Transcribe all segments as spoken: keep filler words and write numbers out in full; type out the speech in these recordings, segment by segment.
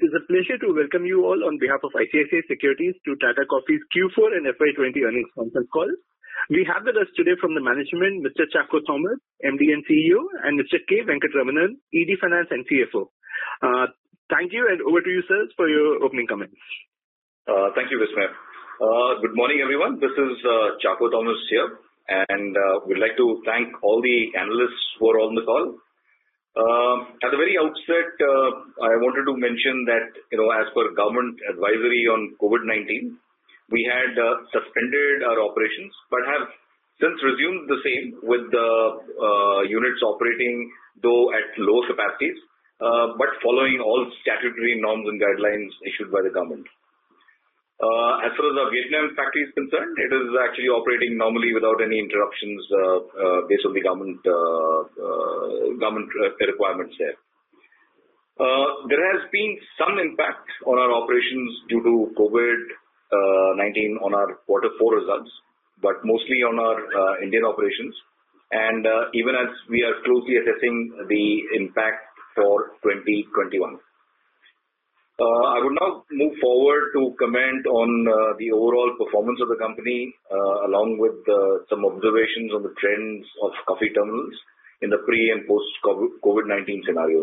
is a pleasure to welcome you all on behalf of I C I C I Securities to Tata Coffee's Q four and F Y twenty earnings conference call. We have with us today from the management Mister Chacko Thomas, M D and C E O, and Mister K. Venkatramanan, E D Finance and C F O. Uh, thank you, and over to you, sirs, for your opening comments. Uh, thank you, Vismay. Uh, good morning, everyone. This is uh, Chacko Thomas here, and uh, we'd like to thank all the analysts who are on the call. Uh, at the very outset, uh, I wanted to mention that, you know, as per government advisory on COVID nineteen, we had uh, suspended our operations, but have since resumed the same with the uh, units operating, though at low capacities, uh, but following all statutory norms and guidelines issued by the government. Uh, as far as our Vietnam factory is concerned, it is actually operating normally without any interruptions uh, uh, based on the government uh, uh, government requirements there. Uh, there has been some impact on our operations due to COVID nineteen on our quarter four results, but mostly on our uh, Indian operations. And uh, even as we are closely assessing the impact for twenty twenty-one. Uh, I would now move forward to comment on uh, the overall performance of the company, uh, along with uh, some observations on the trends of coffee terminals in the pre and post COVID nineteen scenario.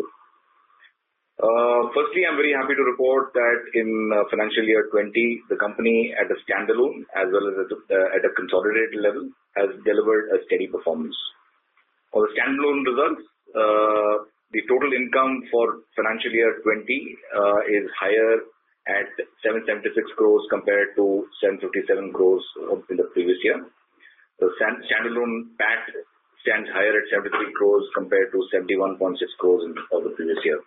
Uh, firstly, I'm very happy to report that in uh, financial year twenty, the company at a standalone as well as at a, uh, at a consolidated level has delivered a steady performance. On the standalone results, uh, the total income for financial year twenty uh, is higher at seven hundred seventy-six crores compared to seven hundred fifty-seven crores in the previous year. The standalone P A T stands higher at seventy-three crores compared to seventy-one point six crores in of the previous year.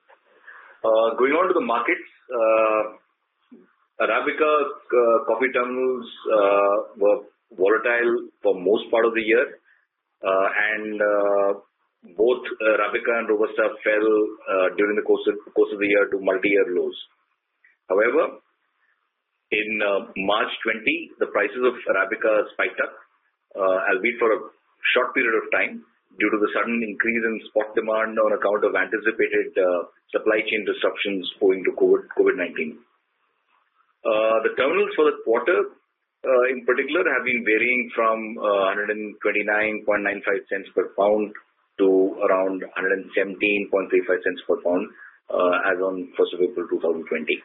Uh, going on to the markets, uh, Arabica uh, coffee terminals uh, were volatile for most part of the year, uh, and uh, both Arabica and Robusta fell uh, during the course of, course of the year to multi-year lows. However, in uh, March twenty, the prices of Arabica spiked up, uh, albeit for a short period of time, due to the sudden increase in spot demand on account of anticipated uh, supply chain disruptions owing to COVID nineteen. Uh, the terminals for the quarter, uh, in particular, have been varying from uh, one hundred twenty-nine point nine five cents per pound to around one hundred seventeen point three five cents per pound uh, as on first of April twenty twenty.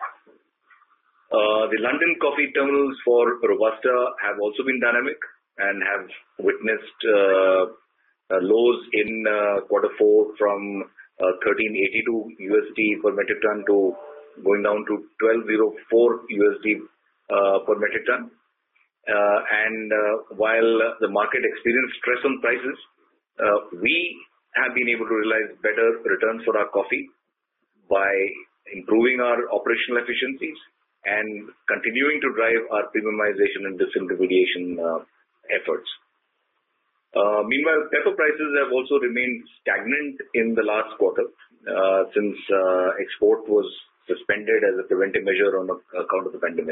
Uh, the London coffee terminals for Robusta have also been dynamic and have witnessed uh, uh, lows in uh, quarter four from uh, thirteen eighty-two U S D per metric ton to going down to twelve oh four U S D uh, per metric ton. Uh, and uh, while the market experienced stress on prices, uh, we have been able to realize better returns for our coffee by improving our operational efficiencies and continuing to drive our premiumization and disintermediation uh, efforts. Uh, meanwhile, pepper prices have also remained stagnant in the last quarter uh, since uh, export was suspended as a preventive measure on account of the pandemic.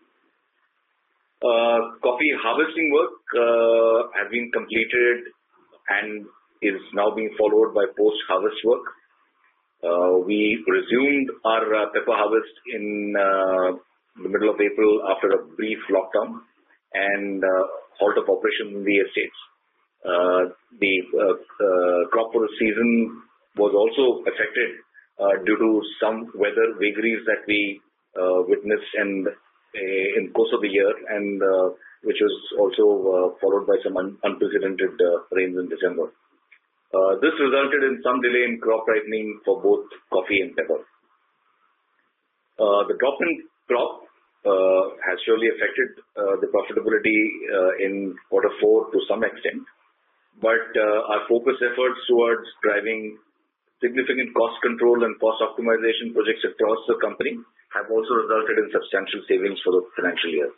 Uh, coffee harvesting work uh, has been completed and is now being followed by post-harvest work. Uh, we resumed our uh, pepper harvest in uh, the middle of April after a brief lockdown and uh, halt of operations in the estates. Uh, the uh, uh, crop for the season was also affected uh, due to some weather vagaries that we uh, witnessed and uh, in course of the year, and uh, which was also uh, followed by some un- unprecedented uh, rains in December. Uh, this resulted in some delay in crop ripening for both coffee and pepper. Uh, the drop in crop uh, has surely affected uh, the profitability uh, in quarter four to some extent. But uh, our focus efforts towards driving significant cost control and cost optimization projects across the company have also resulted in substantial savings for the financial year.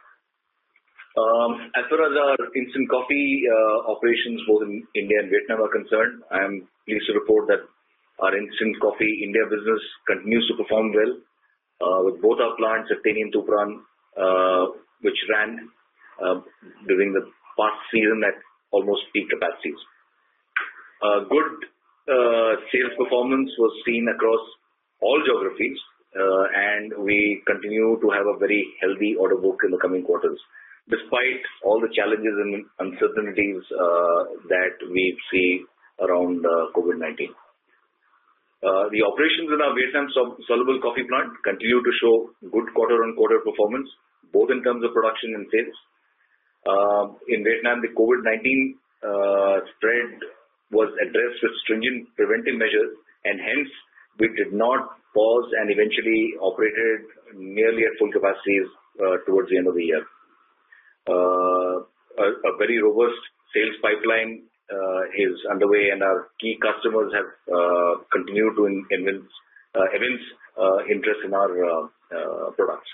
Um, as far as our instant coffee uh, operations both in India and Vietnam are concerned, I am pleased to report that our instant coffee India business continues to perform well uh, with both our plants at Teni and Tupran, uh, which ran uh, during the past season at almost peak capacities. Uh, good uh, sales performance was seen across all geographies, uh, continue to have a very healthy order book in the coming quarters, despite all the challenges and uncertainties uh, that we see around uh, COVID nineteen. Uh, the operations in our Vietnam soluble coffee plant continue to show good quarter-on-quarter performance, both in terms of production and sales. Uh, in Vietnam, the COVID nineteen uh, spread was addressed with stringent preventive measures, and hence we did not pause and eventually operated nearly at full capacities uh, towards the end of the year. Uh, a, a very robust sales pipeline uh, is underway, and our key customers have uh, continued to evince, uh, evince uh, interest in our uh, uh, products.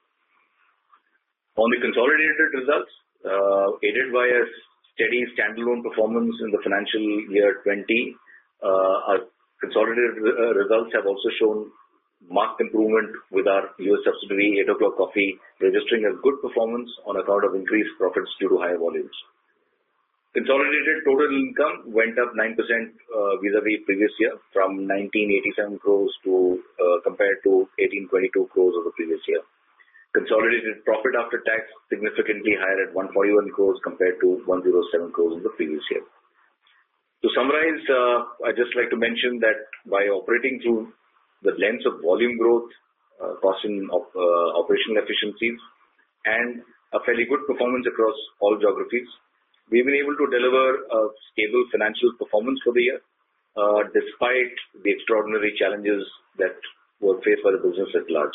On the consolidated results, uh, aided by a steady standalone performance in the financial year twenty, uh, our consolidated uh, results have also shown marked improvement, with our U S subsidiary eight o'clock Coffee registering a good performance on account of increased profits due to higher volumes. Consolidated total income went up nine percent uh, vis-a-vis previous year, from nineteen eighty-seven crores to uh, compared to eighteen twenty-two crores of the previous year. Consolidated profit after tax significantly higher at one hundred forty-one crores compared to one hundred seven crores in the previous year. To summarize, uh, I'd just like to mention that by operating through the lens of volume growth, uh, cost and op, uh, operational efficiencies, and a fairly good performance across all geographies, we've been able to deliver a stable financial performance for the year, uh, despite the extraordinary challenges that were faced by the business at large.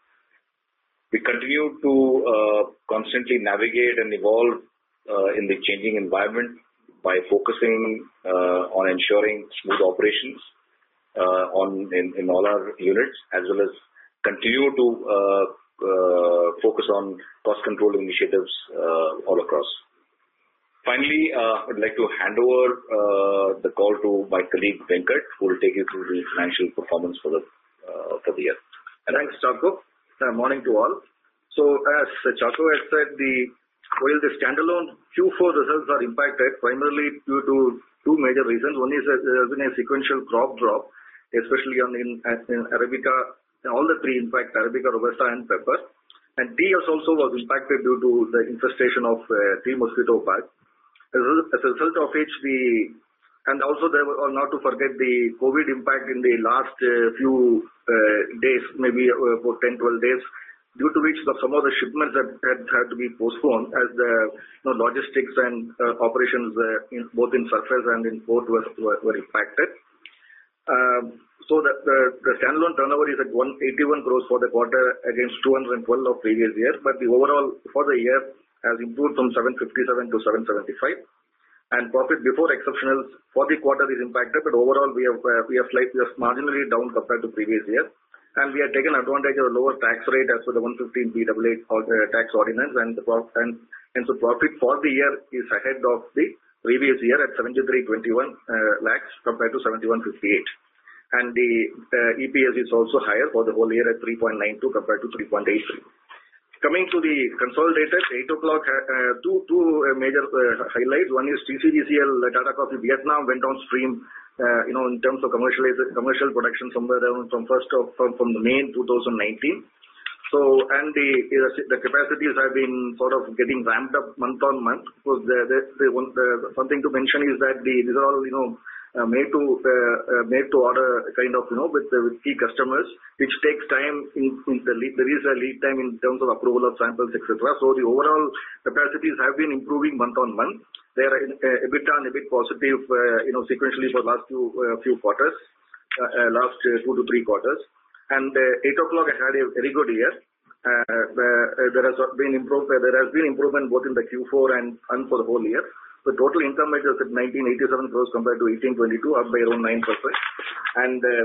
We continue to uh, constantly navigate and evolve uh, in the changing environment by focusing uh, on ensuring smooth operations uh, on in, in all our units, as well as continue to uh, uh, focus on cost control initiatives uh, all across. Finally, uh, I'd like to hand over uh, the call to my colleague Venkat, who will take you through the financial performance for the uh, for the year. And thanks, Chaco. Uh, morning to all. So, as Chaco has said, the while the standalone Q four results are impacted primarily due to two major reasons. One is that there has been a sequential crop drop, especially on in, in Arabica, all the three, in fact, Arabica, Robusta, and pepper. And tea also was impacted due to the infestation of uh, tea mosquito bug. As a result of which the, and also there were, not to forget the COVID impact in the last uh, few uh, days, maybe uh, for ten, twelve days, due to which the, some of the shipments had, had, had to be postponed as the you know, logistics and uh, operations uh, in, both in surface and in port were, were, were impacted. Um, so the, the, the standalone turnover is at one hundred eighty-one crores for the quarter against two hundred twelve of previous year, but the overall for the year has improved from seven fifty-seven to seven seventy-five, and profit before exceptionals for the quarter is impacted, but overall we have uh, we have slightly we are marginally down compared to previous year, and we have taken advantage of a lower tax rate as per the one fifteen B A A uh, tax ordinance, and the prof- and and so profit for the year is ahead of the previous year at seventy-three twenty-one uh, lakhs compared to seventy-one fifty-eight, and the uh, E P S is also higher for the whole year at three point nine two compared to three point eight three. Coming to the consolidated, eight o'clock, uh, two, two uh, major uh, highlights. One is T C G C L, uh, Tata Coffee Vietnam went on stream, uh, you know, in terms of commercialization, commercial production somewhere around from first of, from, from the May twenty nineteen. So, and the, the capacities have been sort of getting ramped up month on month. So the, the, the, one, the, something to mention is that the, these are all, you know, Uh, made to uh, uh, made to order kind of, you know, with, uh, with key customers, which takes time in, in the lead, there is a lead time in terms of approval of samples, et cetera. So the overall capacities have been improving month on month. They are in, uh, EBITDA and EBIT positive, uh, you know, sequentially for last few uh, few quarters, uh, uh, last uh, two to three quarters. And uh, eight o'clock has had a very good year. Uh, uh, there has been improve, uh, there has been improvement both in the Q four and, and for the whole year. The total income is at nineteen eighty-seven crores compared to eighteen twenty-two, up by around nine percent. And uh,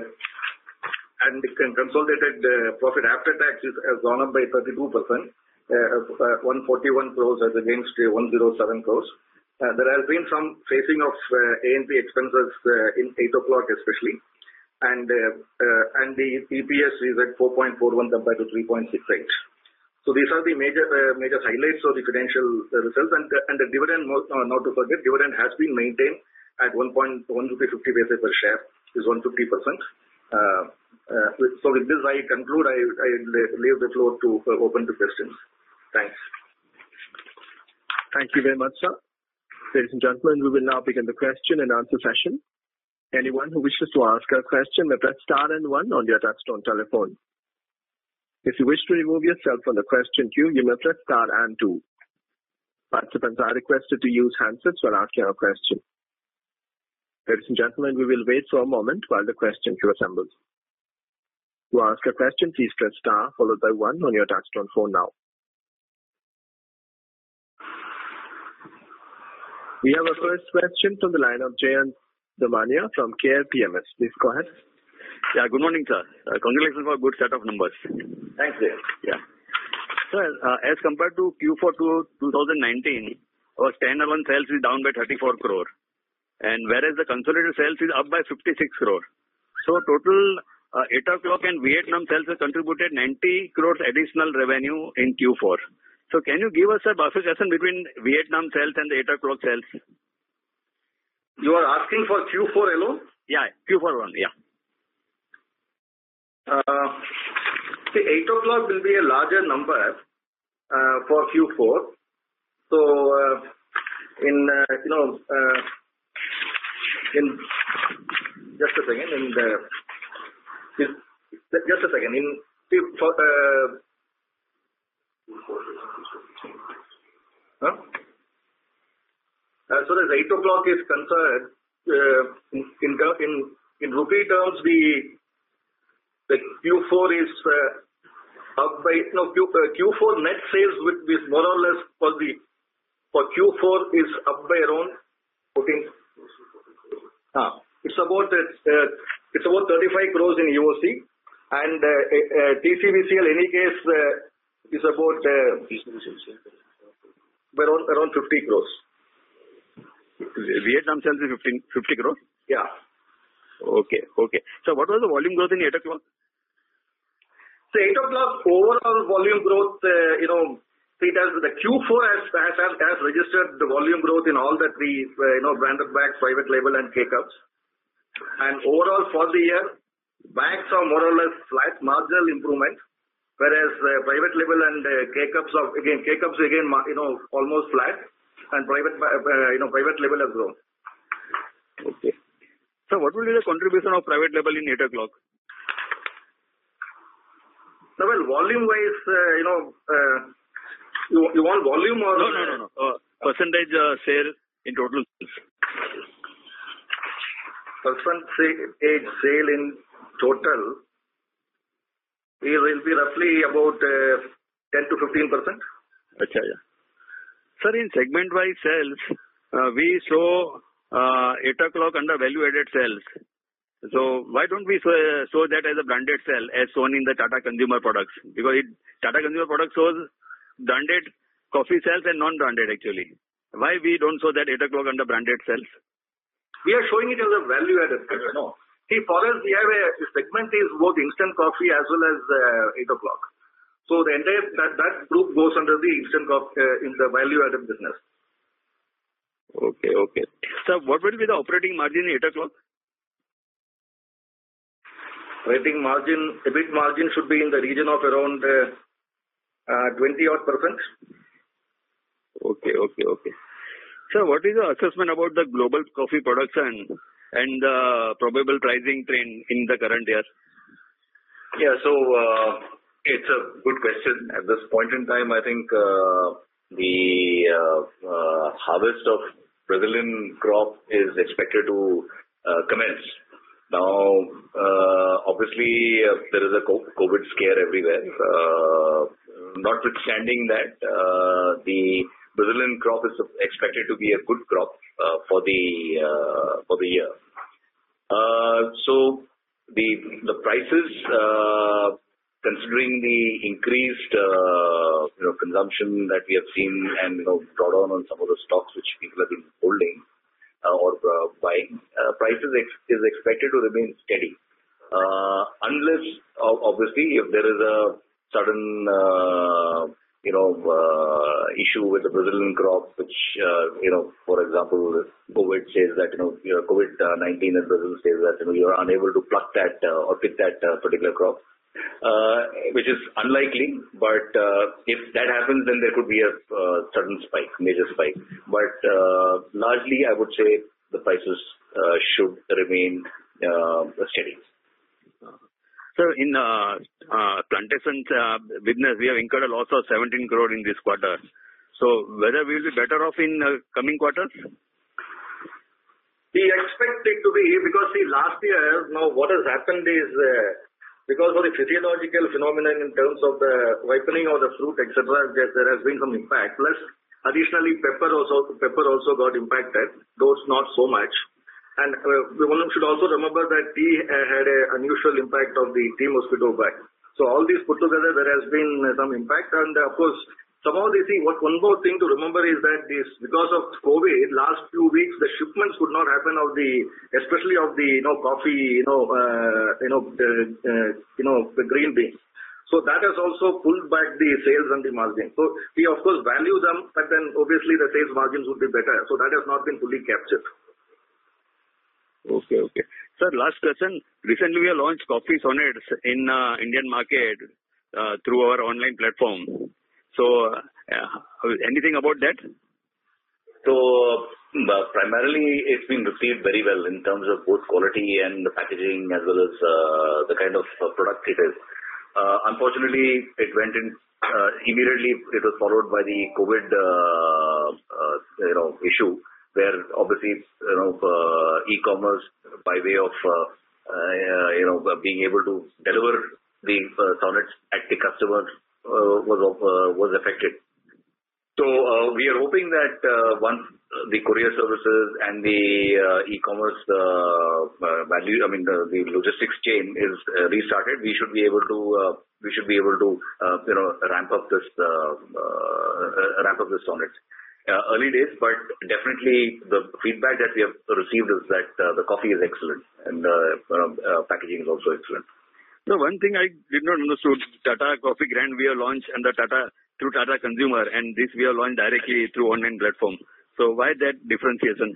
and the consolidated uh, profit after tax is, has gone up by thirty-two percent, uh, uh, one hundred forty-one crores as against uh, one hundred seven crores. Uh, there has been some phasing of uh, A and P expenses uh, in eight o'clock especially. And uh, uh, and the E P S is at four point four one compared to three point six eight. So these are the major uh, major highlights of the financial uh, results, and uh, and the dividend, uh, not to forget, dividend has been maintained at one point one rupee fifty paise per share, is one hundred fifty percent. Uh, Uh, with, so with this, I conclude. I, I leave the floor to uh, open to questions. Thanks. Thank you very much, sir. Ladies and gentlemen, we will now begin the question and answer session. Anyone who wishes to ask a question may press star and one on your touchtone telephone. If you wish to remove yourself from the question queue, you may press star and two. Participants are requested to use handsets while asking a question. Ladies and gentlemen, we will wait for a moment while the question queue assembles. To ask a question, please press star followed by one on your touchtone phone now. We have a first question from the line of Jayant Damania from K R P M S. Please go ahead. Yeah, good morning, sir. Uh, congratulations for a good set of numbers. Thanks, Jayant. Yeah. Sir, uh, as compared to Q four to twenty nineteen, our standalone sales is down by thirty-four crore, and whereas the consolidated sales is up by fifty-six crore. So total uh, eight o'clock and Vietnam sales have contributed ninety crores additional revenue in Q four. So can you give us a bifurcation between Vietnam sales and the eight o'clock sales? You are asking for Q four alone? Yeah, Q four one, yeah. Uh, the eight o'clock will be a larger number uh, for Q four. So, uh, in, uh, you know, uh, in, just a second, in the, in, just a second, in, for, uh, huh? As far as eight o'clock is concerned, uh, in, in, in, in rupee terms, the The Q four is uh, up by, no, Q, uh, Q four net sales with this more or less for the, for Q four is up by around fourteen. Ah, it's about, uh, it's about thirty-five crores in U O C, and uh, uh, T C V C L, any case, uh, is about uh, around, around fifty crores. Vietnam sales is fifteen, fifty crores? Yeah. Okay, okay. So what was the volume growth in eight o'clock? So eight o'clock overall volume growth, uh, you know, it has, the Q four has, has, has registered the volume growth in all the three, uh, you know, branded bags, private label and K-Cups. And overall for the year, bags are more or less flat, marginal improvement, whereas uh, private label and uh, K-Cups are, again, K-Cups again, you know, almost flat, and private, uh, you know, private label has grown. Okay. So what will be the contribution of private label in eight o'clock? So, well, volume-wise, uh, you know, uh, you, you want volume or... No, no, no, no. Uh, percentage uh, sale in total sales. Percentage sale in total, it will be roughly about uh, ten to fifteen percent. Achha, yeah. Sir, in segment-wise sales, uh, we show uh, eight o'clock under value-added sales. So why don't we show, uh, show that as a branded sale as shown in the Tata Consumer Products? Because it, Tata Consumer Products shows branded coffee sales and non-branded actually. Why we don't show that eight o'clock under branded sales? We are showing it as a value-added sale. No. See, for us, we have a segment is both instant coffee as well as uh, eight o'clock. So the entire, that, that group goes under the instant coffee, uh, in the value-added business. Okay, okay. So what will be the operating margin in eight o'clock? Operating margin, E B I T margin should be in the region of around uh, uh, twenty odd percent. Okay, okay, okay. Sir, what is the assessment about the global coffee production and the probable pricing trend in the current year? Yeah, so uh, it's a good question. At this point in time, I think uh, the uh, uh, harvest of Brazilian crop is expected to uh, commence. Now, uh, obviously, uh, there is a COVID scare everywhere. Uh, notwithstanding that, uh, the Brazilian crop is expected to be a good crop uh, for the uh, for the year. Uh, so, the the prices, uh, considering the increased uh, you know consumption that we have seen and you know drawdown on some of the stocks which people have been holding. Uh, or uh, buying, uh, prices ex- is expected to remain steady. Uh, unless, uh, obviously, if there is a sudden, uh, you know, uh, issue with the Brazilian crop, which, uh, you know, for example, COVID says that, you know, COVID nineteen in Brazil says that, you know, you're unable to pluck that uh, or pick that uh, particular crop, uh, which is unlikely. But uh, if that happens, then there could be a uh, sudden spike, major spike. But uh, largely, I would say the prices uh, should remain uh, steady. Sir, in uh, uh, plantation uh, business, we have incurred a loss of seventeen crore in this quarter. So whether we will be better off in uh, coming quarters? We expect it to be, because see, last year, now what has happened is, uh, because of the physiological phenomenon in terms of the ripening of the fruit, et cetera, there, there has been some impact. Plus, additionally, pepper also pepper also got impacted, though not so much. And uh, one should also remember that tea uh, had an unusual impact of the tea mosquito bite. So all these put together, there has been uh, some impact. And uh, of course, somehow they see what one more thing to remember is that this, because of COVID, last few weeks the shipments could not happen of the, especially of the you know coffee, you know, uh, you know, uh, uh, you know the green beans. So that has also pulled back the sales and the margin. So we of course value them, but then obviously the sales margins would be better. So that has not been fully captured. Okay, okay. Sir, last question. Recently, we have launched Coffee Sonnets in uh, Indian market uh, through our online platform. So, uh, anything about that? So, uh, primarily, it's been received very well in terms of both quality and the packaging, as well as uh, the kind of uh, product it is. Uh, unfortunately, it went in uh, immediately. It was followed by the COVID, uh, uh, you know, issue, where obviously, you know, uh, e-commerce by way of, uh, uh, you know, being able to deliver the uh, sonnets at the customer uh, was uh, was affected. So uh, we are hoping that uh, once the courier services and the uh, e-commerce uh, uh, value, I mean the, the logistics chain is uh, restarted, we should be able to uh, we should be able to uh, you know ramp up this uh, uh, ramp up this sonnets. Uh, early days, but definitely the feedback that we have received is that uh, the coffee is excellent and uh, uh, packaging is also excellent. No, one thing I did not understood, Tata Coffee Grand we have launched under Tata through Tata Consumer, and this we have launched directly through online platform. So why that differentiation?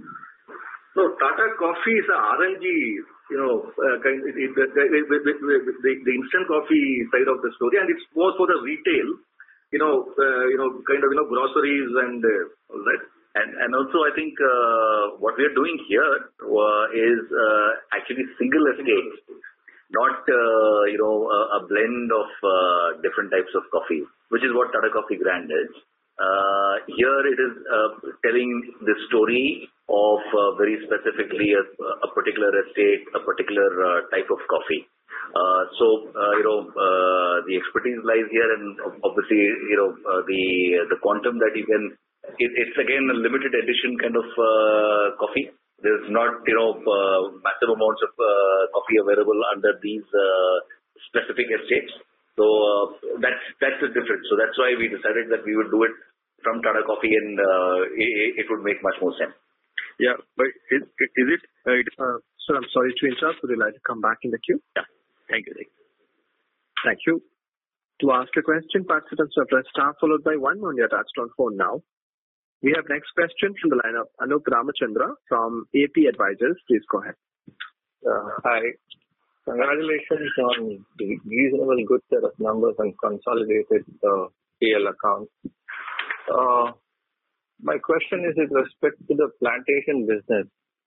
So Tata Coffee is a R M G, you know, uh, kind it, it, the, the, the, the, the instant coffee side of the story, and it's more for the retail. You know, uh, you know, kind of, you know, groceries and uh, all that. And and also, I think uh, what we are doing here uh, is uh, actually single estate, not uh, you know a, a blend of uh, different types of coffee, which is what Tata Coffee Grand is. Uh, here it is uh, telling the story of uh, very specifically a, a particular estate, a particular uh, type of coffee. Uh, so, uh, you know, uh, the expertise lies here, and obviously, you know, uh, the the quantum that you can, it, it's again a limited edition kind of uh, coffee. There's not, you know, uh, massive amounts of uh, coffee available under these uh, specific estates. So uh, that's that's the difference. So that's why we decided that we would do it from Tata Coffee, and uh, it, it would make much more sense. Yeah, but is, is it? Uh, it uh, sir, I'm sorry to interrupt. Would you like to come back in the queue? Yeah. Thank you. Thank you. To ask a question, participants will press star followed by one on your touchtone phone now. We have next question from the line of Anup Ramachandra from A P Advisors. Please go ahead. Uh, hi. Congratulations on the reasonable good set of numbers and consolidated uh, P L accounts. Uh, my question is with respect to the plantation business.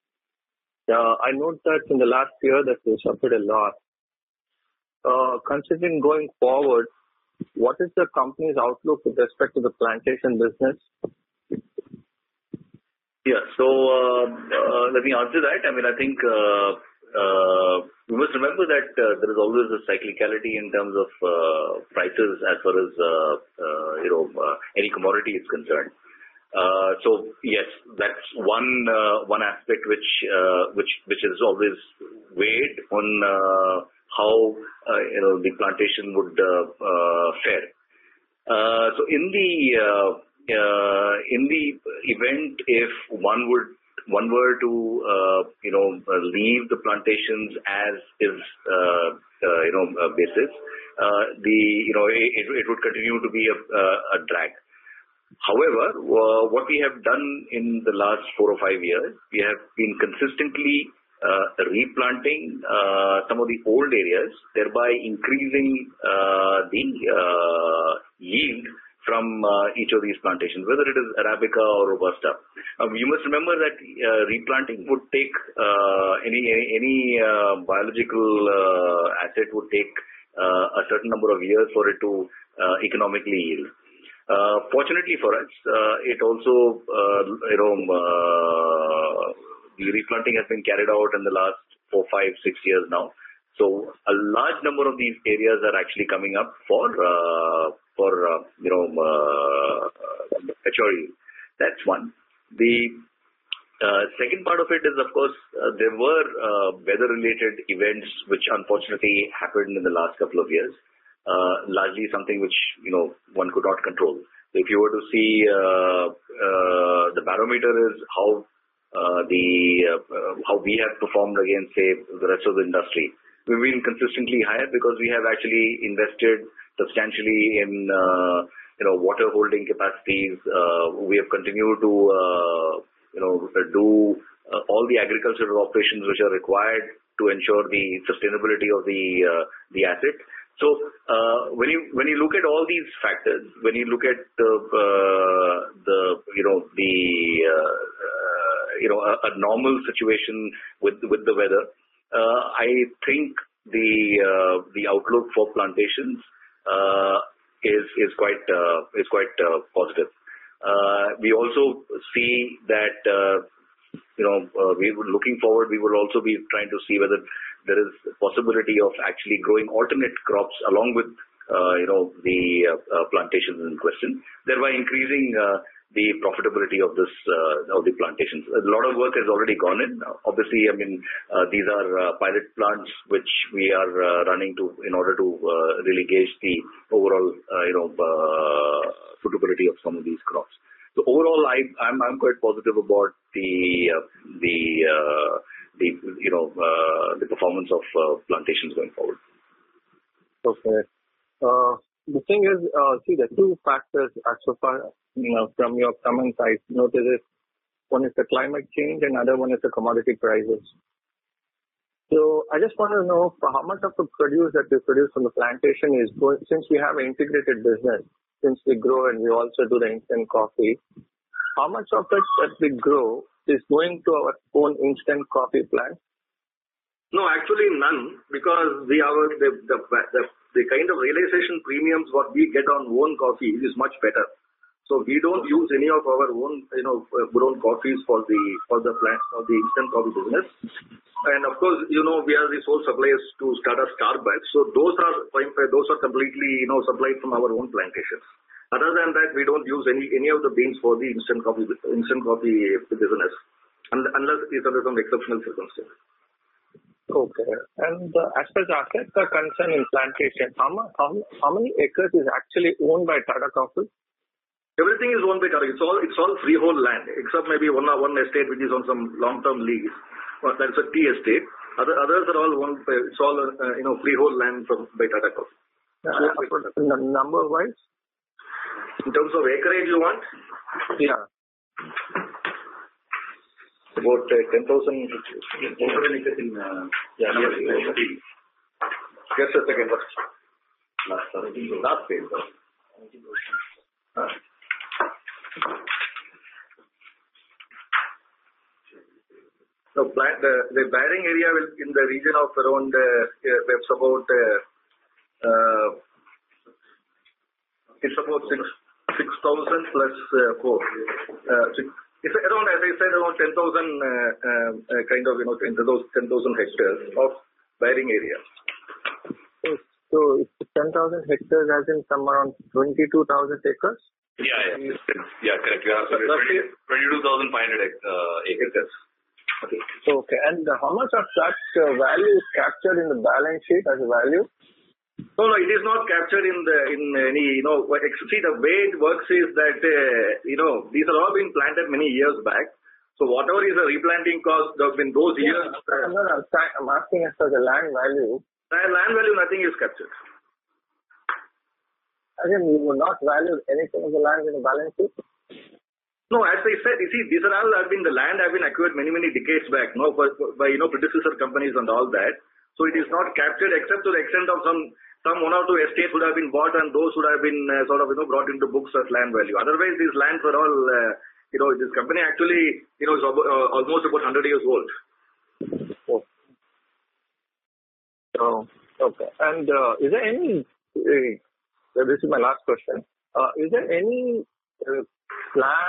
Uh, I note that in the last year that we suffered a loss. Uh, considering going forward, what is the company's outlook with respect to the plantation business? Yeah, so uh, uh, let me answer that. I mean, I think uh, uh, we must remember that uh, there is always a cyclicality in terms of uh, prices as far as uh, uh, you know uh, any commodity is concerned. Uh, so yes, that's one uh, one aspect which uh, which which is always weighed on uh, how uh, you know the plantation would uh, uh, fare. Uh, so in the uh, uh, in the event if one would one were to uh, you know uh, leave the plantations as is uh, uh, you know uh, basis, uh, the you know it, it would continue to be a, a drag. However, uh, what we have done in the last four or five years, we have been consistently uh, replanting uh, some of the old areas, thereby increasing uh, the uh, yield from uh, each of these plantations, whether it is Arabica or Robusta. Uh, you must remember that uh, replanting would take uh, any any, any uh, biological uh, asset would take uh, a certain number of years for it to uh, economically yield. Uh, fortunately for us, uh, it also, uh, you know, uh, the replanting has been carried out in the last four, five, six years now. So a large number of these areas are actually coming up for, uh, for uh, you know, uh, maturity. That's one. The uh, second part of it is, of course, uh, there were uh, weather-related events which unfortunately happened in the last couple of years. Uh, largely something which, you know, one could not control. So if you were to see uh, uh, the barometer is how uh, the uh, how we have performed against, say, the rest of the industry. We've been consistently higher because we have actually invested substantially in uh, you know water holding capacities. Uh, we have continued to uh, you know do uh, all the agricultural operations which are required to ensure the sustainability of the uh, the asset. So uh, when you when you look at all these factors, when you look at the uh, the you know the uh, uh, you know a, a normal situation with with the weather, uh, I think the uh, the outlook for plantations uh, is is quite uh, is quite uh, positive. Uh, we also see that uh, you know uh, we were looking forward. We will also be trying to see whether there is a possibility of actually growing alternate crops along with, uh, you know, the uh, uh, plantations in question, thereby increasing uh, the profitability of this uh, of the plantations. A lot of work has already gone in. Obviously, I mean, uh, these are uh, pilot plants which we are uh, running to in order to uh, really gauge the overall, uh, you know, uh, suitability of some of these crops. So overall, I, I'm I'm quite positive about the uh, the uh, the you know uh, the performance of uh, plantations going forward. Okay. Uh, the thing is, uh, see, the two factors are so far, you know, from your comments, I noticed it. One is the climate change, and other one is the commodity prices. So I just want to know for how much of the produce that we produce from the plantation is going, since we have an integrated business, since we grow and we also do the instant coffee, how much of it that we grow is going to our own instant coffee plant? No, actually none, because the our the, the the the kind of realization premiums what we get on own coffee is much better. So we don't use any of our own you know grown coffees for the for the plant for the instant coffee business. And of course, you know we are the sole suppliers to Tata Starbucks. So those are those are completely you know supplied from our own plantations. Other than that, we don't use any any of the beans for the instant coffee instant coffee business, unless it's under some exceptional circumstances. Okay. And uh, as far as assets are concerned in plantation, how, ma- how how many acres is actually owned by Tata Coffee? Everything is owned by Tata. It's all it's all freehold land, except maybe one one estate which is on some long-term lease. Well, that's a tea estate. Other others are all owned by, it's all uh, you know freehold land from by Tata Coffee. Uh, number wise? In terms of acreage, you want? Yeah. About uh, ten thousand acres in uh, yeah, yes, just a second. Last, last page. Uh. So plant, the, the bearing area will in the region of around uh, it's about uh, uh, it's about six six thousand plus uh, four. Uh, six, it's around, as I said, around ten thousand uh, uh, uh, kind of you know ten thousand hectares of bearing area. So it's ten thousand hectares, as in some around twenty-two thousand acres. Yeah, yeah, yeah, correct. You are absolutely twenty-two thousand five hundred uh, acres. Okay. Okay. And how much of that uh, value is captured in the balance sheet as a value? No, no, it is not captured in the in any, you know, see the way it works is that, uh, you know, these are all being planted many years back. So whatever is the replanting cost in those yeah, years. I'm, not, I'm asking as for the land value. The land value, nothing is captured. again, you would not value anything of the land in the balance sheet? No, as I said, you see, these are all have been the land have been acquired many, many decades back, no, by, by you know predecessor companies and all that. So it is not captured except to the extent of some some one or two estates would have been bought and those would have been uh, sort of you know brought into books as land value. Otherwise, these lands are all uh, you know this company actually you know is ab- uh, almost about one hundred years old. Oh. Oh, okay. And uh, is there any? Uh, this is my last question. Uh, is there any uh, plan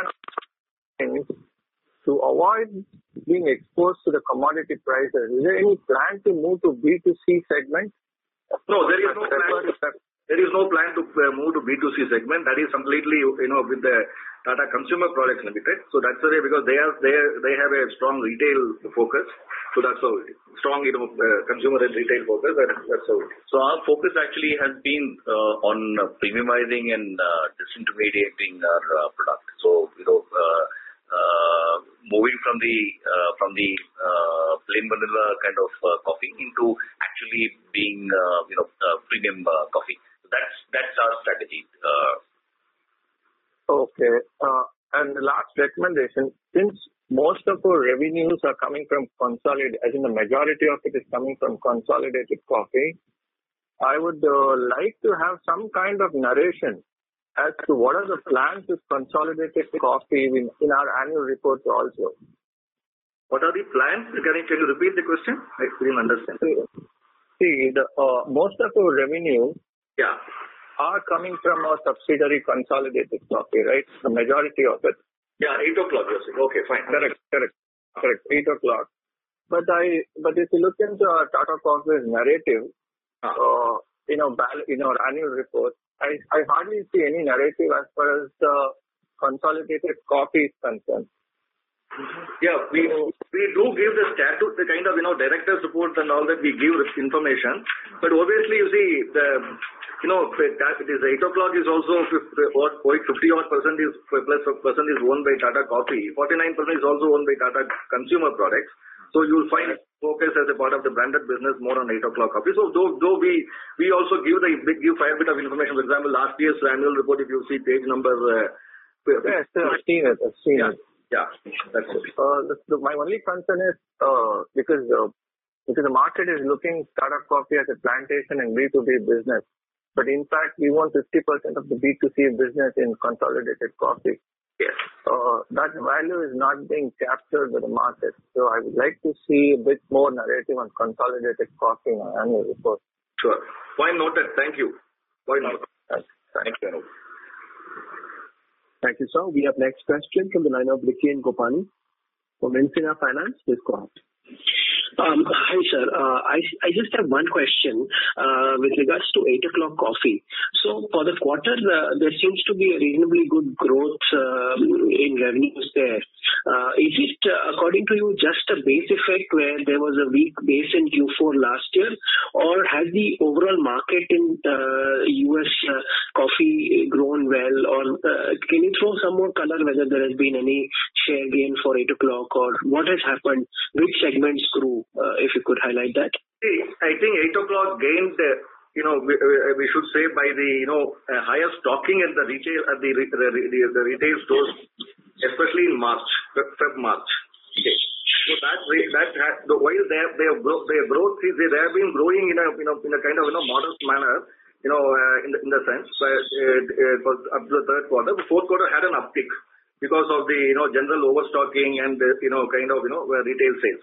to avoid being exposed to the commodity prices? Is there any plan to move to B two C segment? No, there is no plan. To, there is no plan to uh, move to B two C segment. That is completely, you know, with the Tata Consumer Products Limited. So that's the way because they are they they have a strong retail focus. So that's how it is. Strong, you know, uh, consumer and retail focus. That, that's how it is. So our focus actually has been uh, on uh, premiumizing and uh, disintermediating our uh, product. So you know. Uh, Uh, moving from the uh, from the uh, plain vanilla kind of uh, coffee into actually being uh, you know uh, premium uh, coffee. So that's that's our strategy. Uh, okay. Uh, and the last recommendation, since most of our revenues are coming from consolidated, as in the majority of it is coming from consolidated coffee, I would uh, like to have some kind of narration as to what are the plans with consolidated coffee in, in our annual reports also. What are the plans? Can you, can you repeat the question? I didn't understand. See, the, uh, most of our revenue yeah. are coming from our subsidiary consolidated coffee, right? The majority of it. Yeah, eight o'clock. Yes. Okay, fine. Correct, correct, correct. Eight o'clock. But I, but if you look into our Tata Coffee's narrative, ah. uh, in our in our annual report, I, I hardly see any narrative as far as the consolidated coffee is concerned. Yeah, we we do give the statute, the kind of, you know, director's report and all that, we give information. But obviously, you see, the, you know, it is eight o'clock is also fifty odd percent is plus percent is owned by Tata Coffee. forty-nine percent is also owned by Tata Consumer Products. So you'll find focus as a part of the branded business more on eight o'clock coffee. So though, though we we also give the give fair bit of information. For example, last year's annual report, if you see page number. Uh, yes, I've seen it. I've seen yeah, it. Yeah, that's it. Uh, the, the, my only concern is uh, because uh, because the market is looking Tata Coffee as a plantation and B two B business, but in fact we want fifty percent of the B two C business in consolidated coffee. Yes. Uh, that value is not being captured by the market. So I would like to see a bit more narrative on consolidated coffee in our annual report. Sure. Point noted. Thank you. Point noted. Thanks. Thank you. Thank you, sir. We have next question from the line of Viken Gopani from Encina Finance. Please go ahead. Um, hi, sir. Uh, I, I just have one question uh, with regards to eight o'clock coffee. So for the quarter, uh, there seems to be a reasonably good growth uh, in revenues there. Uh, is it, uh, according to you, just a base effect where there was a weak base in Q four last year, or has the overall market in uh, U S uh, coffee grown well, or uh, can you throw some more color whether there has been any share gain for eight o'clock, or what has happened, which segments grew? Uh, if you could highlight that. See, I think eight o'clock gained, uh, you know, we, we should say by the, you know, uh, higher stocking at the retail, at the, the, the, the retail stores, especially in March, Feb March. Okay. So that that had, the, while their their growth, their growth is they have been growing in a, you know, in a kind of, you know, modest manner, you know, uh, in the in the sense, but uh, uh, for up to the third quarter, the fourth quarter had an uptick because of the, you know, general overstocking and uh, you know, kind of, you know, retail sales.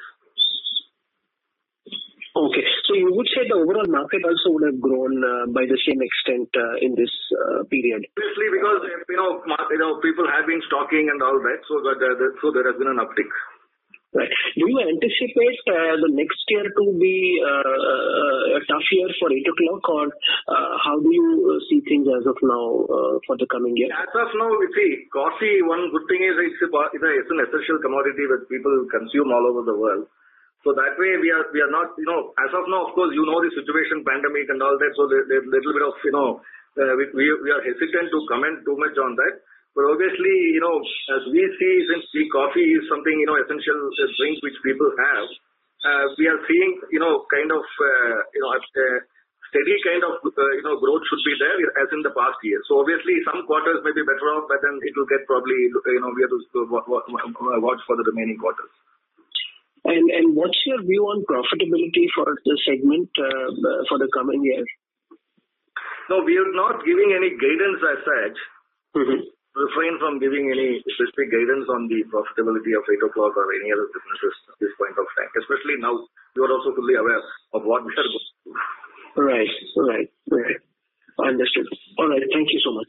Okay. So you would say the overall market also would have grown uh, by the same extent uh, in this uh, period? Obviously, because, you know, you know, people have been stocking and all that, so that uh, so there has been an uptick. Right. Do you anticipate uh, the next year to be uh, a tough year for eight o'clock, or uh, how do you see things as of now uh, for the coming year? As of now, we see coffee. One good thing is it's, a, it's an essential commodity that people consume all over the world. So that way we are we are not, you know, as of now, of course, you know the situation, pandemic and all that, so there, there's a little bit of, you know, uh, we, we are hesitant to comment too much on that. But obviously, you know, as we see, since tea, coffee is something, you know, essential drink which people have, uh, we are seeing, you know, kind of, uh, you know, uh, steady kind of uh, you know growth should be there as in the past year. So obviously some quarters may be better off, but then it will get probably you know we have to watch for the remaining quarters. And and what's your view on profitability for the segment uh, for the coming year? No, we are not giving any guidance as such. Mm-hmm. Refrain from giving any specific guidance on the profitability of eight o'clock or any other businesses at this point of time. Especially now, you are also fully aware of what we are going to do. Right, right, right. Understood. All right. Thank you so much.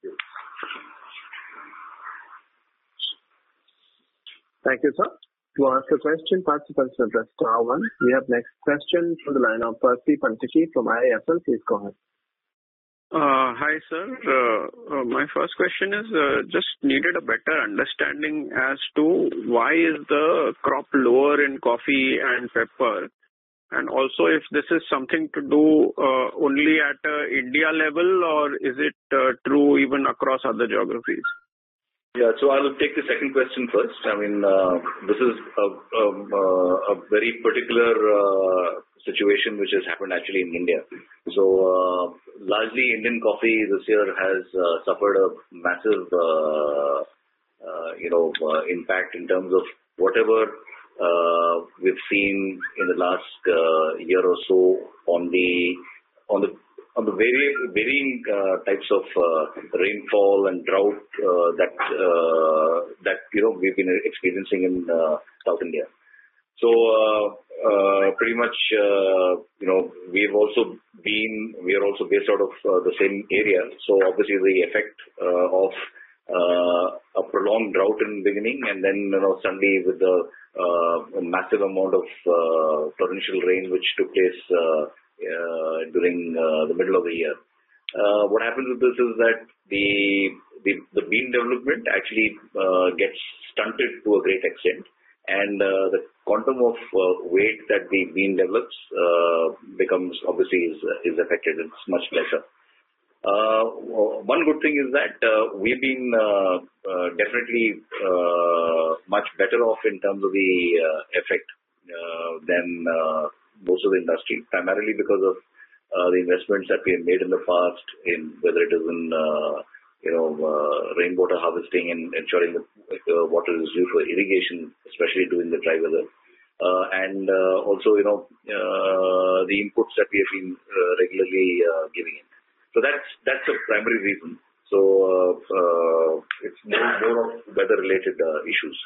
Thank you, sir. To ask a question, participants will press star one. We have next question from the line of Percy Panthaki from I I F L. Please go ahead. Uh, hi, sir. Uh, uh, my first question is uh, just needed a better understanding as to why is the crop lower in coffee and pepper, and also if this is something to do uh, only at uh, India level, or is it uh, true even across other geographies? Yeah, so I'll take the second question first. I mean, uh, this is a, a, a very particular uh, situation which has happened actually in India. So, uh, largely Indian coffee this year has uh, suffered a massive, uh, uh, you know, uh, impact in terms of whatever uh, we've seen in the last uh, year or so on the on the on the varying, varying uh, types of uh, rainfall and drought uh, that uh, that you know we've been experiencing in uh, South India. So uh, uh, pretty much uh, you know we've also been we are also based out of uh, the same area. So obviously the effect uh, of uh, a prolonged drought in the beginning, and then you know suddenly with the uh, massive amount of uh, torrential rain which took place Uh, Uh, during uh, the middle of the year. Uh, what happens with this is that the the, the bean development actually uh, gets stunted to a great extent, and uh, the quantum of uh, weight that the bean develops uh, becomes obviously is, is affected. It's much lesser. Uh, one good thing is that uh, we've been uh, uh, definitely uh, much better off in terms of the uh, effect uh, than uh, most of the industry, primarily because of uh, the investments that we have made in the past, in whether it is in uh, you know uh, rainwater harvesting and ensuring that uh, water is used for irrigation, especially during the dry weather, uh, and uh, also you know uh, the inputs that we have been uh, regularly uh, giving in. So that's that's the primary reason. So uh, uh, it's more, more of weather-related uh, issues.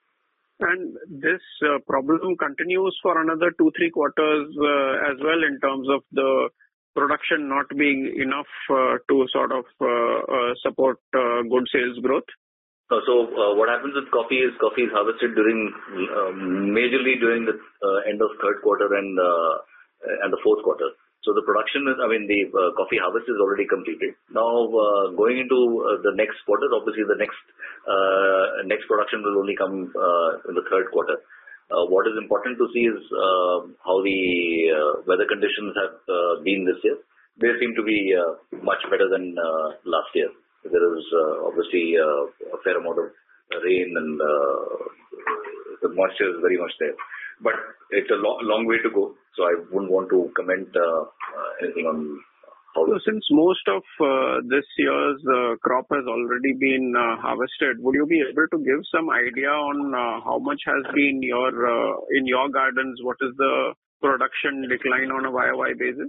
And this uh, problem continues for another two, three quarters uh, as well in terms of the production not being enough uh, to sort of uh, uh, support uh, good sales growth? Uh, so uh, what happens with coffee is coffee is harvested during uh, majorly during the uh, end of third quarter and uh, and the fourth quarter. So the production is, I mean, the uh, coffee harvest is already completed. Now, uh, going into uh, the next quarter, obviously the next uh, next production will only come uh, in the third quarter. Uh, what is important to see is uh, how the uh, weather conditions have uh, been this year. They seem to be uh, much better than uh, last year. There is uh, obviously uh, a fair amount of rain, and uh, the moisture is very much there. But it's a long, long way to go, so I wouldn't want to comment uh, uh, anything on how. So since most of uh, this year's uh, crop has already been uh, harvested, would you be able to give some idea on uh, how much has been your uh, in your gardens? What is the production decline on a Y O Y basis?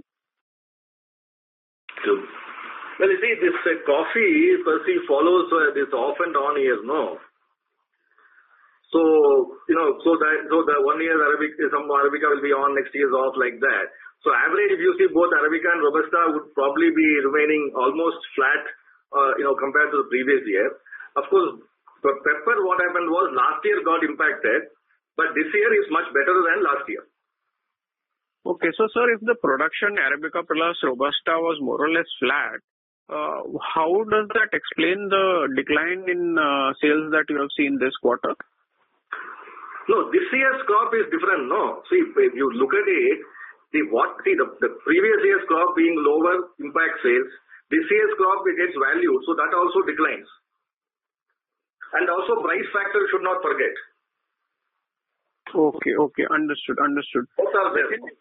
So, well, you see, this uh, coffee, Percy, follows uh, this off and on years, no? So, you know, so that, so the one year Arabic, some Arabica will be on, next year's off, like that. So average, if you see both Arabica and Robusta would probably be remaining almost flat, uh, you know, compared to the previous year. Of course, for pepper, what happened was last year got impacted, but this year is much better than last year. Okay, so sir, if the production Arabica plus Robusta was more or less flat, uh, how does that explain the decline in uh, sales that you have seen this quarter? No, this year's crop is different. No, see, if you look at it, the what see the, the previous year's crop being lower impact sales. This year's crop it gets valued, so that also declines. And also price factor should not forget. Okay, okay, understood, understood. Both are there.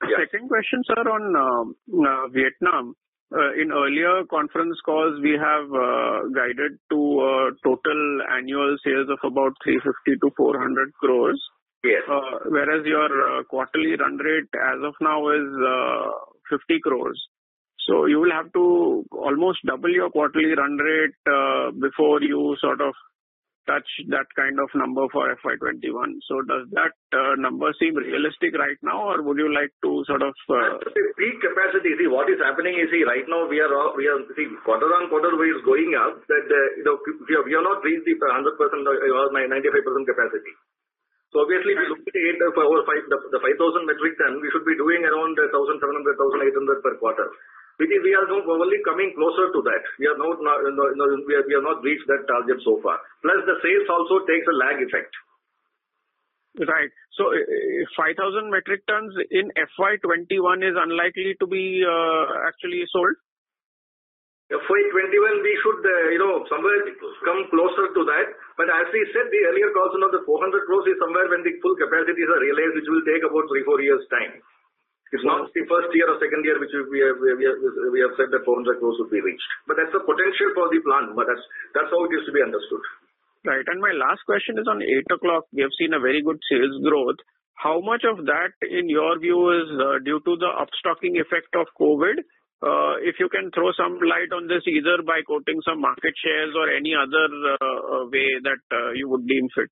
Yeah. Second question, sir, on uh, uh, Vietnam. Uh, in earlier conference calls, we have uh, guided to uh, total annual sales of about three fifty to four hundred crores. Yes. Uh, whereas your uh, quarterly run rate as of now is uh, fifty crores. So you will have to almost double your quarterly run rate uh, before you sort of touch that kind of number for F Y twenty-one. So does that uh, number seem realistic right now, or would you like to sort of... Uh... Peak capacity, see what is happening is, see right now we are, we are see, quarter on quarter we is going up, that uh, you know, we have, we have not reached the one hundred percent or ninety-five percent capacity. So obviously if you look at eight, uh, over five, the, the five thousand metric ton, we should be doing around uh, one thousand seven hundred, one thousand eight hundred per quarter. Which is, we are now only coming closer to that. We are not, not you know, we, are, we have not reached that target so far. Plus the sales also takes a lag effect. Right. So uh, five thousand metric tons in F Y twenty-one is unlikely to be uh, actually sold? F Y twenty-one we should, uh, you know, somewhere come closer to that. But as we said, the earlier calls, you know, the four hundred crores is somewhere when the full capacities are realized, which will take about three, four years time. It's not the first year or second year which we have, we have, we have said that four hundred crores would be reached. But that's the potential for the plant. But that's, that's how it is to be understood. Right. And my last question is on eight o'clock. We have seen a very good sales growth. How much of that, in your view, is uh, due to the upstocking effect of COVID? Uh, if you can throw some light on this, either by quoting some market shares or any other uh, way that uh, you would deem fit.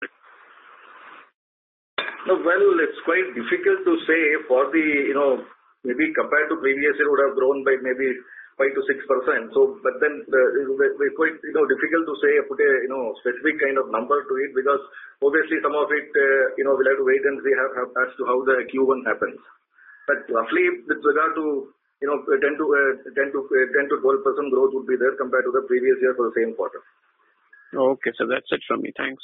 No, well, it's quite difficult to say for the, you know, maybe compared to previous year would have grown by maybe five to six percent. So, but then uh, it's quite, you know, difficult to say, put a, you know, specific kind of number to it, because obviously some of it, uh, you know, we'll have to wait and see how, how, as to how the Q one happens. But roughly with regard to, you know, ten to, uh, ten to, uh, ten to twelve percent growth would be there compared to the previous year for the same quarter. Okay, so that's it from me. Thanks.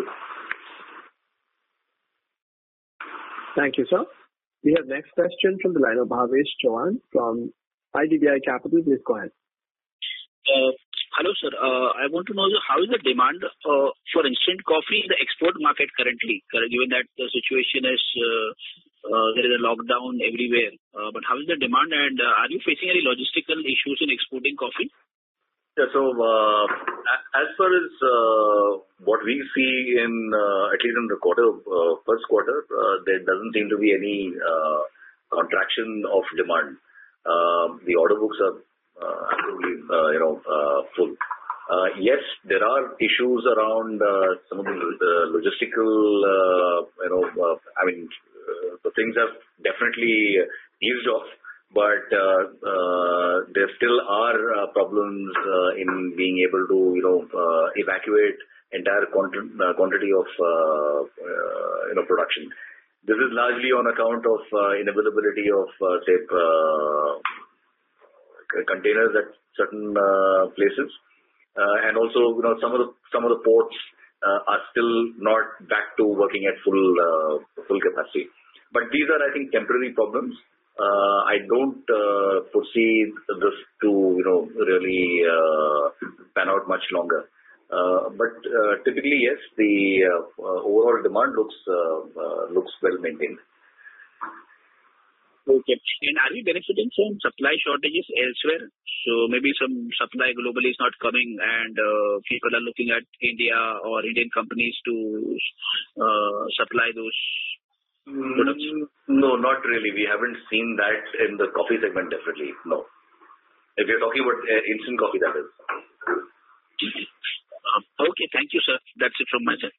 Thank you, sir. We have next question from the line of Bhavesh Chauhan from I D B I Capital. Please go ahead. Uh, hello, sir. Uh, I want to know how is the demand uh, for instant coffee in the export market currently, given that the situation is uh, uh, there is a lockdown everywhere. Uh, but how is the demand, and uh, are you facing any logistical issues in exporting coffee? Yeah, so uh, as far as uh, what we see in, uh, at least in the quarter, uh, first quarter, uh, there doesn't seem to be any uh, contraction of demand. Uh, the order books are uh, absolutely, uh, you know, uh, full. Uh, yes, there are issues around uh, some of the, the logistical, uh, you know, uh, I mean, uh, the things have definitely eased off. But uh, uh, there still are uh, problems uh, in being able to, you know, uh, evacuate entire quanti- uh, quantity of, uh, uh, you know, production. This is largely on account of uh, inavailability of, uh, say, uh, containers at certain uh, places, uh, and also, you know, some of the some of the ports uh, are still not back to working at full uh, full capacity. But these are, I think, temporary problems. Uh, I don't uh, foresee this to, you know, really uh, pan out much longer. Uh, but uh, typically, yes, the uh, uh, overall demand looks uh, uh, looks well maintained. Okay. And are we benefiting from supply shortages elsewhere? So maybe some supply globally is not coming, and uh, people are looking at India or Indian companies to uh, supply those products? No, not really. We haven't seen that in the coffee segment, definitely. No. If you're talking about uh, instant coffee, that is. Uh, okay, thank you, sir. That's it from my side.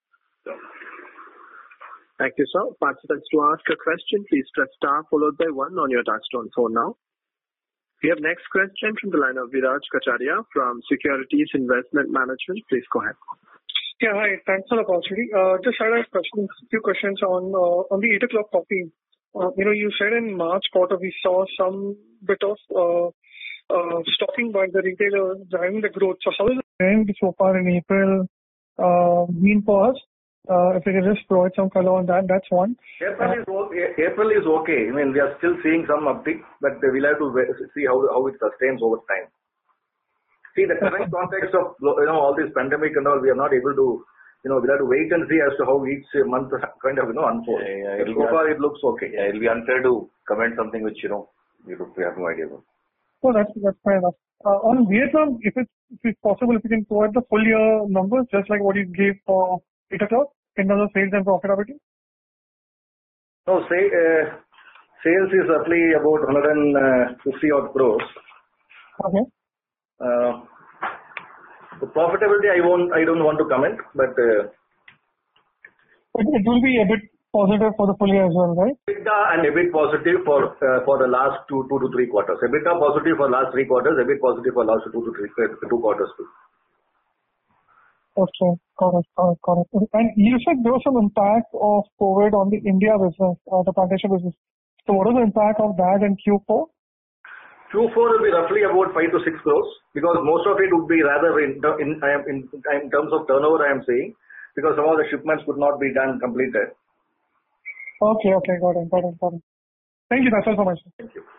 Thank you, sir. Participants, to ask a question, please press star followed by one on your touchtone phone now. We have next question from the line of Viraj Kacharia from Securities Investment Management. Please go ahead. Yeah, hi. Thanks for the opportunity. Uh, just had a question, few questions on uh, on the eight o'clock coffee. Uh, you know, you said in March quarter we saw some bit of uh, uh, stocking by the retailer driving the growth. So how is the trend so far in April uh, been for us? Uh, if you can just provide some color on that, that's one. April is okay. April is okay. I mean, we are still seeing some uptick, but we'll have to see how how it sustains over time. See, the current context of, you know, all this pandemic and all, we are not able to you know, we'll have to wait and see as to how each month kind of, you know, unfolds. Yeah, yeah, so far, it looks okay. Yeah, it'll be unfair to comment something which, you know, we have no idea about. So that's, that's fair enough. Uh, on Vietnam, if it's, if it's possible, if you can provide the full year numbers, just like what you gave for eight o'clock in terms of sales and profitability. No, say, uh, sales is roughly about one hundred fifty odd crores. Okay. Uh, the profitability, I won't, I don't want to comment, but uh, it, it will be a bit positive for the full year as well, right? EBITDA and EBIT positive for uh, for the last two two to three quarters. EBITDA positive for last three quarters, EBIT positive for last two to three uh, two quarters too. Okay, got it, got it, got it. And you said there was some impact of COVID on the India business, uh, the plantation business. So what is the impact of that in Q four? Q four will be roughly about five to six crores because most of it would be rather in in in, in terms of turnover. I am saying because some of the shipments could not be done completed. Okay, okay, got it, got it, got it. Thank you. That's all for myself. Thank you.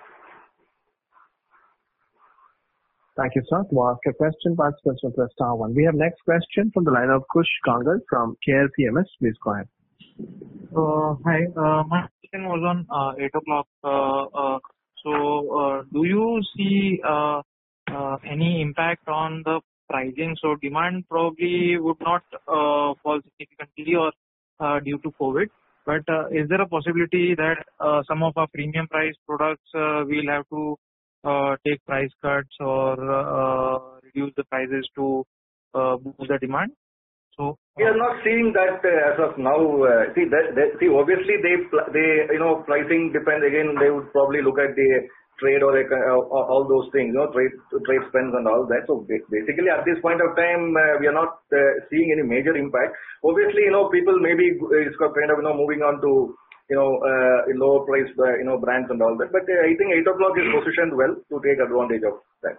Thank you, sir. To ask a question, participants will press star one. We have next question from the line of Kush Kangal from K L P M S. Please go ahead. Uh, hi, uh, my question was on uh, eight o'clock. Uh, uh, so, uh, do you see uh, uh, any impact on the pricing? So, demand probably would not uh, fall significantly or uh, due to COVID. But uh, is there a possibility that uh, some of our premium price products uh, will have to uh, take price cuts or uh, reduce the prices to uh, boost the demand? So we are not seeing that uh, as of now. Uh, see, that, that, see, obviously they they you know pricing depends again. They would probably look at the trade or uh, all those things, you know, trade trade spends and all that. So basically, at this point of time, uh, we are not uh, seeing any major impact. Obviously, you know, people maybe it's kind of you know moving on to you know uh, lower price uh, you know brands and all that. But uh, I think eight o'clock is positioned well to take advantage of that.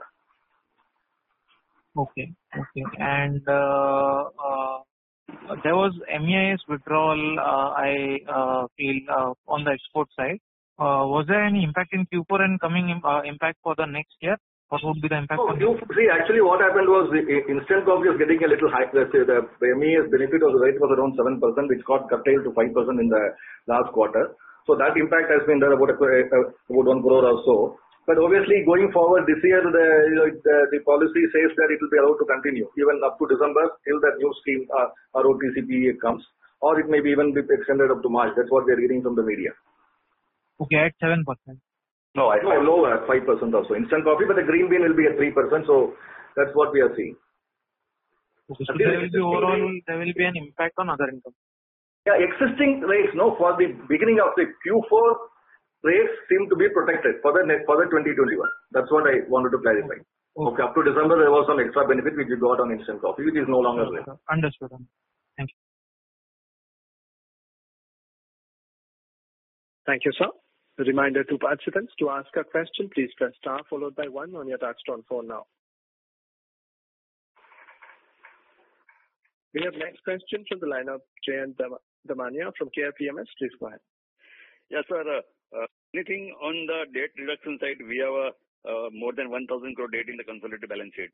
Okay, okay, and uh, uh, there was M E I S withdrawal. Uh, I uh, feel uh, on the export side. Uh, was there any impact in Q four and coming uh, impact for the next year? What would be the impact? Oh, you, see, actually, what happened was the instant coffee was getting a little high. The, the, the M E I S benefit was rate was around seven percent, which got curtailed to five percent in the last quarter. So that impact has been there about a, about one crore or so. But obviously, going forward this year, the, you know, the the policy says that it will be allowed to continue even up to December till that new scheme uh, R O T C P comes, or it may be even be extended up to March. That's what we are reading from the media. Okay, at seven percent. No, I no, lower at five percent also. Instant coffee, but the green bean will be at three percent. So that's what we are seeing. Okay, so there will be overall there will be an impact on other income. Yeah, existing rates. No, for the beginning of the Q four. Rates seem to be protected for the for the twenty twenty-one. That's what I wanted to clarify. Okay. Okay, up to December there was some extra benefit which we got on instant coffee, which is no longer there. Understood. Thank you. Thank you, sir. A reminder to participants to ask a question, please press star followed by one on your touchtone phone now. We have next question from the line of Jayant Damania from K L P M S. Please go ahead. Yes, sir. Uh, uh, anything on the debt reduction side? We have a uh, more than one thousand crore debt in the consolidated balance sheet.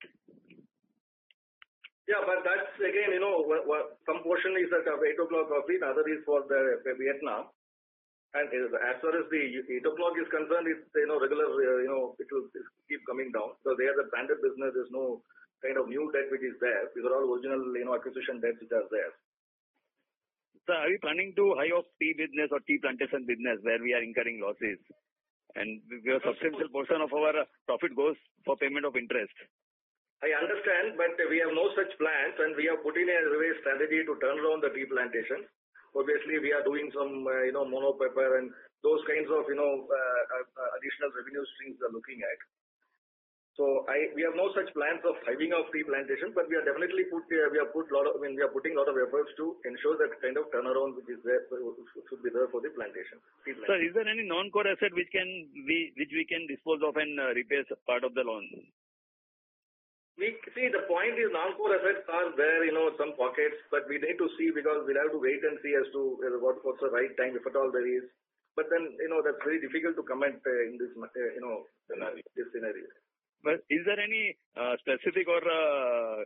Yeah, but that's again, you know, some portion is at eight o'clock coffee, the other is for the Vietnam. And as far as the eight o'clock is concerned, it's, you know, regular, uh, you know, it will keep coming down. So they are the branded business. There's no kind of new debt which is there. These are all original, you know, acquisition debts which are there. So are we planning to high off tea business or tea plantation business where we are incurring losses? And a substantial portion of our profit goes for payment of interest. I understand, but we have no such plans and we have put in a reverse strategy to turn around the tea plantation. Obviously, we are doing some, uh, you know, mono pepper and those kinds of, you know, uh, uh, additional revenue streams we are looking at. So I, we have no such plans of hiving off tea plantation, but we are definitely put, uh, we have put lot of, I mean, we are putting a lot of efforts to ensure that kind of turnaround which is there, should be there for the plantation. Tea plantation. Sir, is there any non-core asset which can we, which we can dispose of and uh, repay part of the loan? We see the point is non-core assets are there, you know, some pockets, but we need to see because we'll have to wait and see as to uh, what, what's the right time, if at all there is. But then, you know, that's very difficult to comment uh, in this, uh, you know, scenario, this scenario. But is there any uh, specific or uh,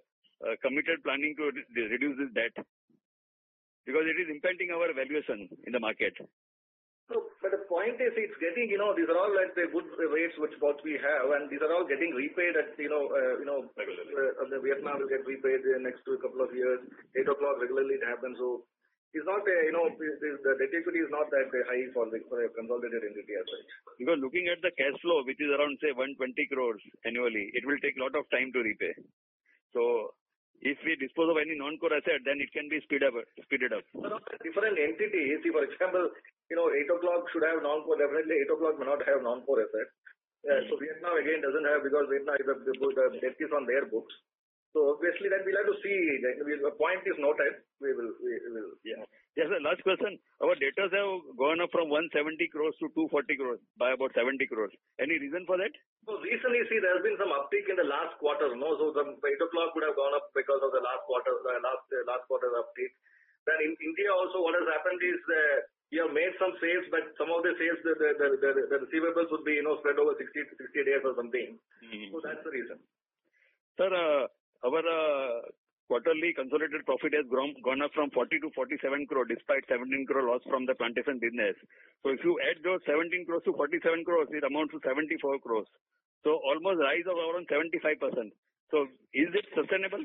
uh, committed planning to re- reduce this debt? Because it is impacting our valuation in the market. So, but the point is, it's getting, you know, these are all at the good rates which what we have, and these are all getting repaid at, you know, uh, you know, uh, the Vietnam will get repaid in the next two couple of years. Eight o'clock regularly it happens. So, it's not, a, you know, the debt equity is not that high for the for a consolidated entity as such. Because looking at the cash flow, which is around say one hundred twenty crores annually, it will take a lot of time to repay. So, if we dispose of any non-core asset, then it can be speed up, speeded up. Different entities, see, for example, you know, eight o'clock should have non-core, definitely eight o'clock may not have non-core asset. Uh, so Vietnam again doesn't have, because Vietnam, the, the, the debt is on their books. So obviously that we'll have to see. The point is noted. We will, we will. Yeah. Yes, sir. Last question. Our debtors have gone up from one hundred seventy crores to two hundred forty crores by about seventy crores. Any reason for that? So recently, see, there has been some uptick in the last quarter. No, so the eight o'clock would have gone up because of the last quarter, the last uh, last quarter uptick. Then in India also, what has happened is uh, we have made some sales, but some of the sales, the the the, the, the receivables would be, you know, spread over sixty, sixty days or something. Mm-hmm. So that's the reason. Sir, uh, our uh, quarterly consolidated profit has grown, gone up from forty to forty-seven crore despite seventeen crore loss from the plantation business. So if you add those seventeen crores to forty-seven crores, it amounts to seventy-four crores. So almost rise of around seventy-five percent. So is it sustainable?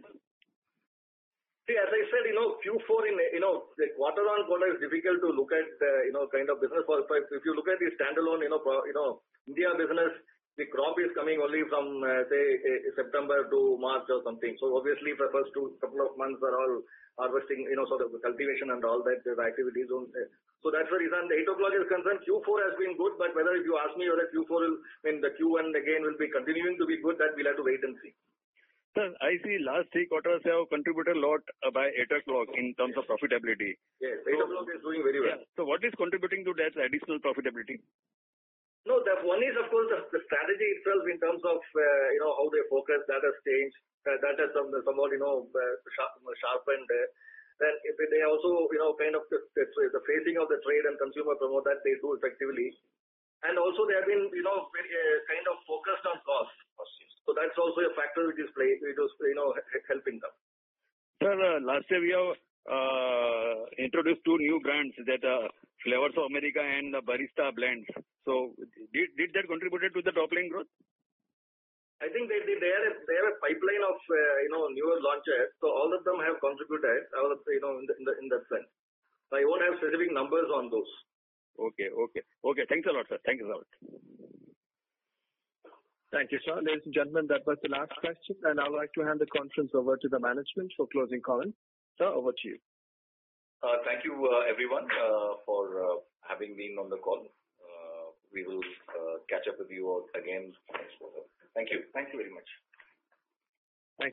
See, as I said, you know, Q four in, you know, the quarter on quarter is difficult to look at, uh, you know, kind of business. For, if you look at the standalone, you know, pro, you know, India business, the crop is coming only from, uh, say, uh, September to March or something. So obviously, for the first two couple of months are all harvesting, you know, sort of the cultivation and all that, the activities. On, uh, so that's the reason the eight o'clock is concerned. Q four has been good, but whether if you ask me whether Q four will, I mean, the Q one again will be continuing to be good, that we'll have to wait and see. Sir, I see last three quarters have contributed a lot uh, by eight o'clock in terms of profitability. Yes, eight o'clock is doing very well. Yeah. So what is contributing to that additional profitability? No, the one is, of course, the, the strategy itself in terms of, uh, you know, how they focus, that has changed. Uh, that has some, somewhat, you know, uh, sharp, sharpened. Uh, then if they also, you know, kind of the, the, the facing of the trade and consumer promote that they do effectively. And also they have been, you know, very, uh, kind of focused on cost. So that's also a factor which is play, which is, you know, helping them. Sir, uh, last year we have uh, introduced two new brands, that uh, Flavors of America and the Barista blends. So did, did that contribute to the top line growth? I think they they, they, have, a, they have a pipeline of, uh, you know, newer launches. So all of them have contributed, all of, you know, in, the, in, the, in that sense. So I won't have specific numbers on those. Okay, okay. Okay, thanks a lot, sir. Thank you a lot. Thank you, sir. Ladies and gentlemen, that was the last question, and I'd like to hand the conference over to the management for closing comments. Sir, over to you. Uh, thank you, uh, everyone, uh, for uh, having been on the call. Uh, we will uh, catch up with you all again next quarter. Thank you. Thank you very much.